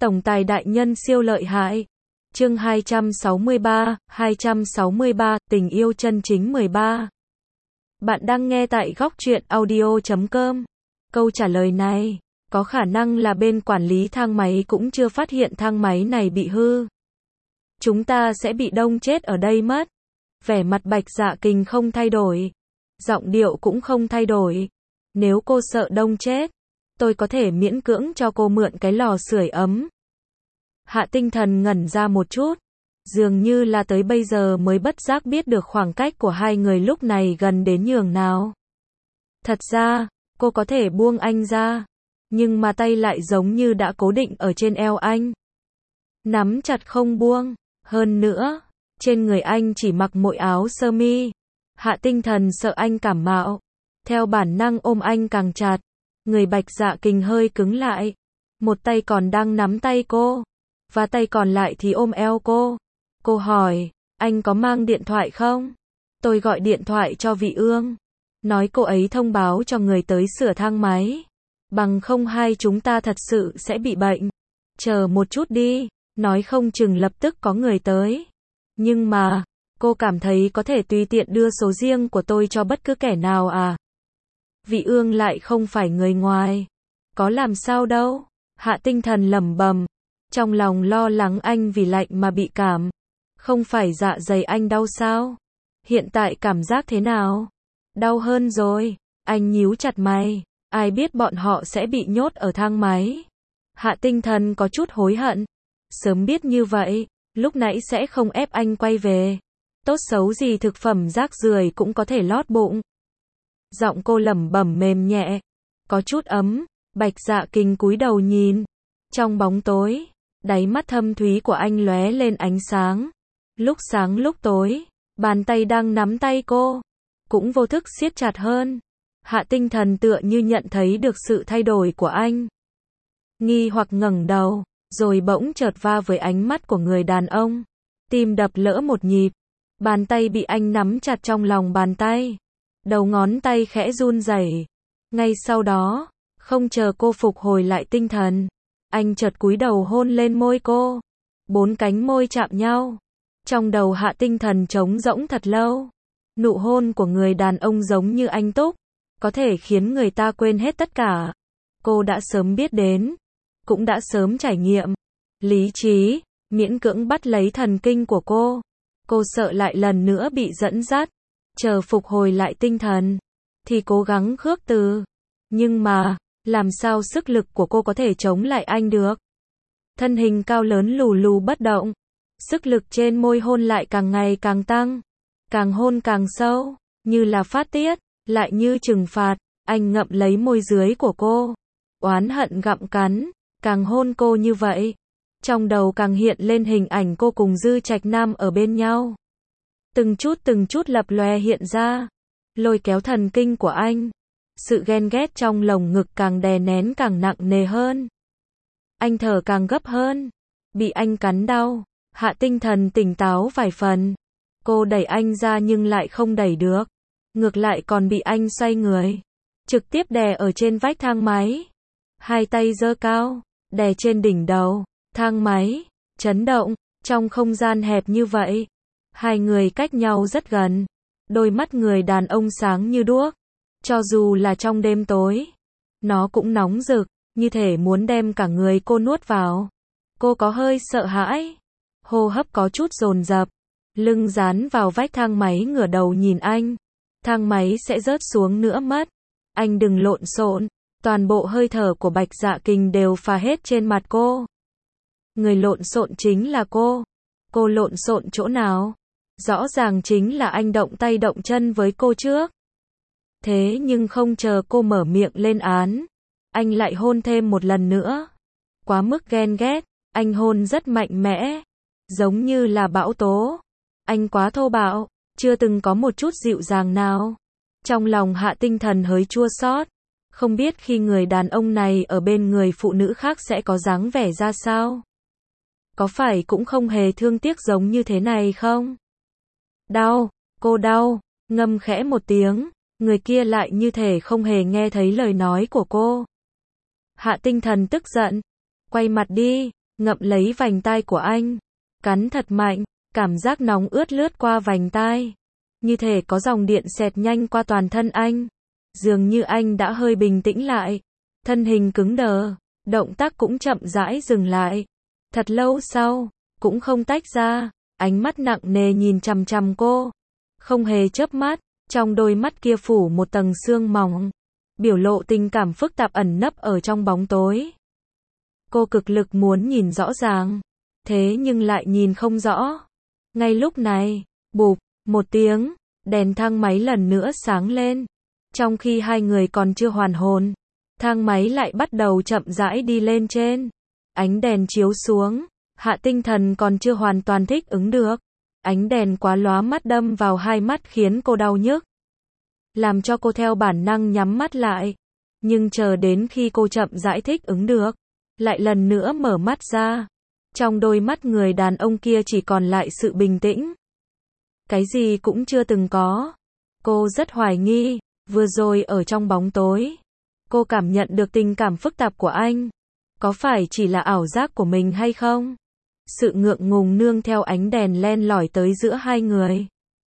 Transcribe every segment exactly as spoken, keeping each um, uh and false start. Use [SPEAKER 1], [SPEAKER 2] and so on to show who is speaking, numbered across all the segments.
[SPEAKER 1] Tổng tài đại nhân siêu lợi hại. Chương hai trăm sáu mươi ba, hai trăm sáu mươi ba, tình yêu chân chính mười ba. Bạn đang nghe tại góc truyện audio chấm com. Câu trả lời này, có khả năng là bên quản lý thang máy cũng chưa phát hiện thang máy này bị hư. Chúng ta sẽ bị đông chết ở đây mất. Vẻ mặt Bạch Dạ Kình không thay đổi. Giọng điệu cũng không thay đổi. Nếu cô sợ đông chết, tôi có thể miễn cưỡng cho cô mượn cái lò sưởi ấm. Hạ Tinh Thần ngẩn ra một chút, dường như là tới bây giờ mới bất giác biết được khoảng cách của hai người lúc này gần đến nhường nào. Thật ra, cô có thể buông anh ra, nhưng mà tay lại giống như đã cố định ở trên eo anh. Nắm chặt không buông, hơn nữa, trên người anh chỉ mặc mỗi áo sơ mi. Hạ Tinh Thần sợ anh cảm mạo, theo bản năng ôm anh càng chặt. Người Bạch Dạ Kình hơi cứng lại, một tay còn đang nắm tay cô, và tay còn lại thì ôm eo cô. Cô hỏi, anh có mang điện thoại không? Tôi gọi điện thoại cho Vị Ương, nói cô ấy thông báo cho người tới sửa thang máy, bằng không hai chúng ta thật sự sẽ bị bệnh. Chờ một chút đi, nói không chừng lập tức có người tới. Nhưng mà, cô cảm thấy có thể tùy tiện đưa số riêng của tôi cho bất cứ kẻ nào à? Vị Ương lại không phải người ngoài. Có làm sao đâu. Hạ Tinh Thần lẩm bẩm, trong lòng lo lắng anh vì lạnh mà bị cảm. Không phải dạ dày anh đau sao? Hiện tại cảm giác thế nào? Đau hơn rồi. Anh nhíu chặt mày. Ai biết bọn họ sẽ bị nhốt ở thang máy. Hạ Tinh Thần có chút hối hận. Sớm biết như vậy, lúc nãy sẽ không ép anh quay về. Tốt xấu gì thực phẩm rác rưởi cũng có thể lót bụng. Giọng cô lẩm bẩm mềm nhẹ, có chút ấm. Bạch Dạ Kình cúi đầu nhìn. Trong bóng tối, đáy mắt thâm thúy của anh lóe lên ánh sáng. Lúc sáng lúc tối, bàn tay đang nắm tay cô, cũng vô thức siết chặt hơn. Hạ Tinh Thần tựa như nhận thấy được sự thay đổi của anh. Nghi hoặc ngẩng đầu, rồi bỗng chợt va với ánh mắt của người đàn ông. Tim đập lỡ một nhịp. Bàn tay bị anh nắm chặt trong lòng bàn tay. Đầu ngón tay khẽ run rẩy. Ngay sau đó, không chờ cô phục hồi lại tinh thần, anh chợt cúi đầu hôn lên môi cô. Bốn cánh môi chạm nhau. Trong đầu Hạ Tinh Thần trống rỗng thật lâu. Nụ hôn của người đàn ông giống như anh túc, có thể khiến người ta quên hết tất cả. Cô đã sớm biết đến, cũng đã sớm trải nghiệm. Lý trí, miễn cưỡng bắt lấy thần kinh của cô. Cô sợ lại lần nữa bị dẫn dắt. Chờ phục hồi lại tinh thần, thì cố gắng khước từ. Nhưng mà, làm sao sức lực của cô có thể chống lại anh được? Thân hình cao lớn lù lù bất động. Sức lực trên môi hôn lại càng ngày càng tăng. Càng hôn càng sâu, như là phát tiết, lại như trừng phạt. Anh ngậm lấy môi dưới của cô, oán hận gặm cắn. Càng hôn cô như vậy, trong đầu càng hiện lên hình ảnh cô cùng Dư Trạch Nam ở bên nhau. Từng chút từng chút lập lòe hiện ra, lôi kéo thần kinh của anh. Sự ghen ghét trong lồng ngực càng đè nén càng nặng nề hơn. Anh thở càng gấp hơn. Bị anh cắn đau, Hạ Tinh Thần tỉnh táo vài phần. Cô đẩy anh ra nhưng lại không đẩy được. Ngược lại còn bị anh xoay người, trực tiếp đè ở trên vách thang máy. Hai tay giơ cao, đè trên đỉnh đầu. Thang máy chấn động. Trong không gian hẹp như vậy, hai người cách nhau rất gần. Đôi mắt người đàn ông sáng như đuốc. Cho dù là trong đêm tối, nó cũng nóng rực, như thể muốn đem cả người cô nuốt vào. Cô có hơi sợ hãi, hô hấp có chút dồn dập, lưng dán vào vách thang máy ngửa đầu nhìn anh. Thang máy sẽ rớt xuống nữa mất. Anh đừng lộn xộn. Toàn bộ hơi thở của Bạch Dạ Kình đều phả hết trên mặt cô. Người lộn xộn chính là cô. Cô lộn xộn chỗ nào? Rõ ràng chính là anh động tay động chân với cô trước. Thế nhưng không chờ cô mở miệng lên án, anh lại hôn thêm một lần nữa. Quá mức ghen ghét, anh hôn rất mạnh mẽ, giống như là bão tố. Anh quá thô bạo, chưa từng có một chút dịu dàng nào. Trong lòng Hạ Tinh Thần hơi chua xót, không biết khi người đàn ông này ở bên người phụ nữ khác sẽ có dáng vẻ ra sao. Có phải cũng không hề thương tiếc giống như thế này không? Đau, cô đau, ngâm khẽ một tiếng. Người kia lại như thể không hề nghe thấy lời nói của cô. Hạ Tinh Thần tức giận. Quay mặt đi, ngậm lấy vành tai của anh, cắn thật mạnh, cảm giác nóng ướt lướt qua vành tai, như thể có dòng điện xẹt nhanh qua toàn thân anh. Dường như anh đã hơi bình tĩnh lại, thân hình cứng đờ, động tác cũng chậm rãi dừng lại. Thật lâu sau, cũng không tách ra, ánh mắt nặng nề nhìn chằm chằm cô, không hề chớp mắt, trong đôi mắt kia phủ một tầng sương mỏng, biểu lộ tình cảm phức tạp ẩn nấp ở trong bóng tối. Cô cực lực muốn nhìn rõ ràng, thế nhưng lại nhìn không rõ. Ngay lúc này, bụp, một tiếng, đèn thang máy lần nữa sáng lên. Trong khi hai người còn chưa hoàn hồn, thang máy lại bắt đầu chậm rãi đi lên trên. Ánh đèn chiếu xuống, Hạ Tinh Thần còn chưa hoàn toàn thích ứng được. Ánh đèn quá lóa mắt đâm vào hai mắt khiến cô đau nhức, làm cho cô theo bản năng nhắm mắt lại. Nhưng chờ đến khi cô chậm rãi thích ứng được, lại lần nữa mở mắt ra. Trong đôi mắt người đàn ông kia chỉ còn lại sự bình tĩnh. Cái gì cũng chưa từng có. Cô rất hoài nghi, vừa rồi ở trong bóng tối, cô cảm nhận được tình cảm phức tạp của anh. Có phải chỉ là ảo giác của mình hay không? Sự ngượng ngùng nương theo ánh đèn len lỏi tới giữa hai người.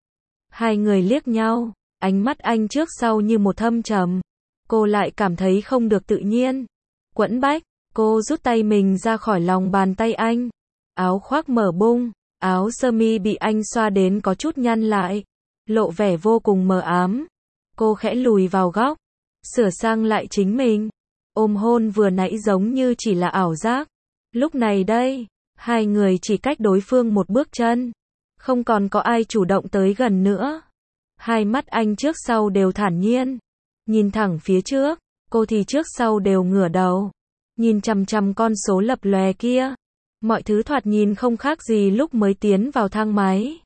[SPEAKER 1] Hai người liếc nhau, ánh mắt anh trước sau như một thâm trầm. Cô lại cảm thấy không được tự nhiên. Quẫn bách, cô rút tay mình ra khỏi lòng bàn tay anh. Áo khoác mở bung, áo sơ mi bị anh xoa đến có chút nhăn lại, lộ vẻ vô cùng mờ ám. Cô khẽ lùi vào góc, sửa sang lại chính mình. Ôm hôn vừa nãy giống như chỉ là ảo giác. Lúc này đây, hai người chỉ cách đối phương một bước chân. Không còn có ai chủ động tới gần nữa. Hai mắt anh trước sau đều thản nhiên, nhìn thẳng phía trước, cô thì trước sau đều ngửa đầu, nhìn chằm chằm con số lập lòe kia. Mọi thứ thoạt nhìn không khác gì lúc mới tiến vào thang máy.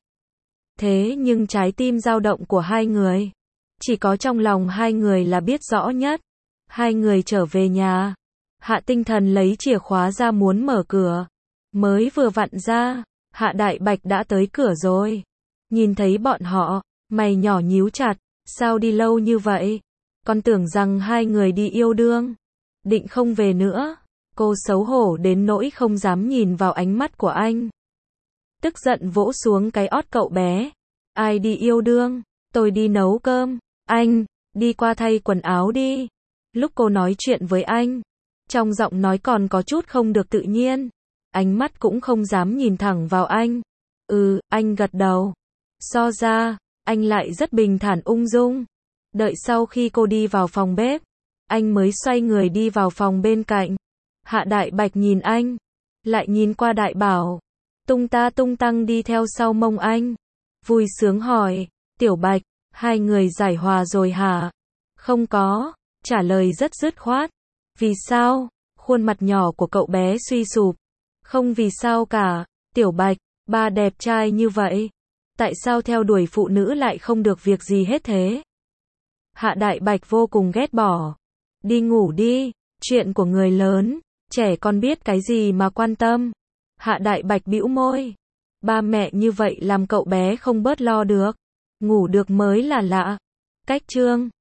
[SPEAKER 1] Thế nhưng trái tim dao động của hai người, chỉ có trong lòng hai người là biết rõ nhất. Hai người trở về nhà. Hạ Tinh Thần lấy chìa khóa ra muốn mở cửa. Mới vừa vặn ra, Hạ Đại Bạch đã tới cửa rồi. Nhìn thấy bọn họ, mày nhỏ nhíu chặt, sao đi lâu như vậy? Con tưởng rằng hai người đi yêu đương, định không về nữa. Cô xấu hổ đến nỗi không dám nhìn vào ánh mắt của anh. Tức giận vỗ xuống cái ót cậu bé. Ai đi yêu đương? Tôi đi nấu cơm. Anh, đi qua thay quần áo đi. Lúc cô nói chuyện với anh, trong giọng nói còn có chút không được tự nhiên. Ánh mắt cũng không dám nhìn thẳng vào anh. Ừ, anh gật đầu. So ra, anh lại rất bình thản ung dung. Đợi sau khi cô đi vào phòng bếp, anh mới xoay người đi vào phòng bên cạnh. Hạ Đại Bạch nhìn anh, lại nhìn qua Đại Bảo, tung ta tung tăng đi theo sau mông anh. Vui sướng hỏi, Tiểu Bạch, hai người giải hòa rồi hả? Không có, trả lời rất dứt khoát. Vì sao? Khuôn mặt nhỏ của cậu bé suy sụp. Không vì sao cả, Tiểu Bạch, ba đẹp trai như vậy. Tại sao theo đuổi phụ nữ lại không được việc gì hết thế? Hạ Đại Bạch vô cùng ghét bỏ. Đi ngủ đi, chuyện của người lớn, trẻ con biết cái gì mà quan tâm. Hạ Đại Bạch bĩu môi. Ba mẹ như vậy làm cậu bé không bớt lo được. Ngủ được mới là lạ. Cách chương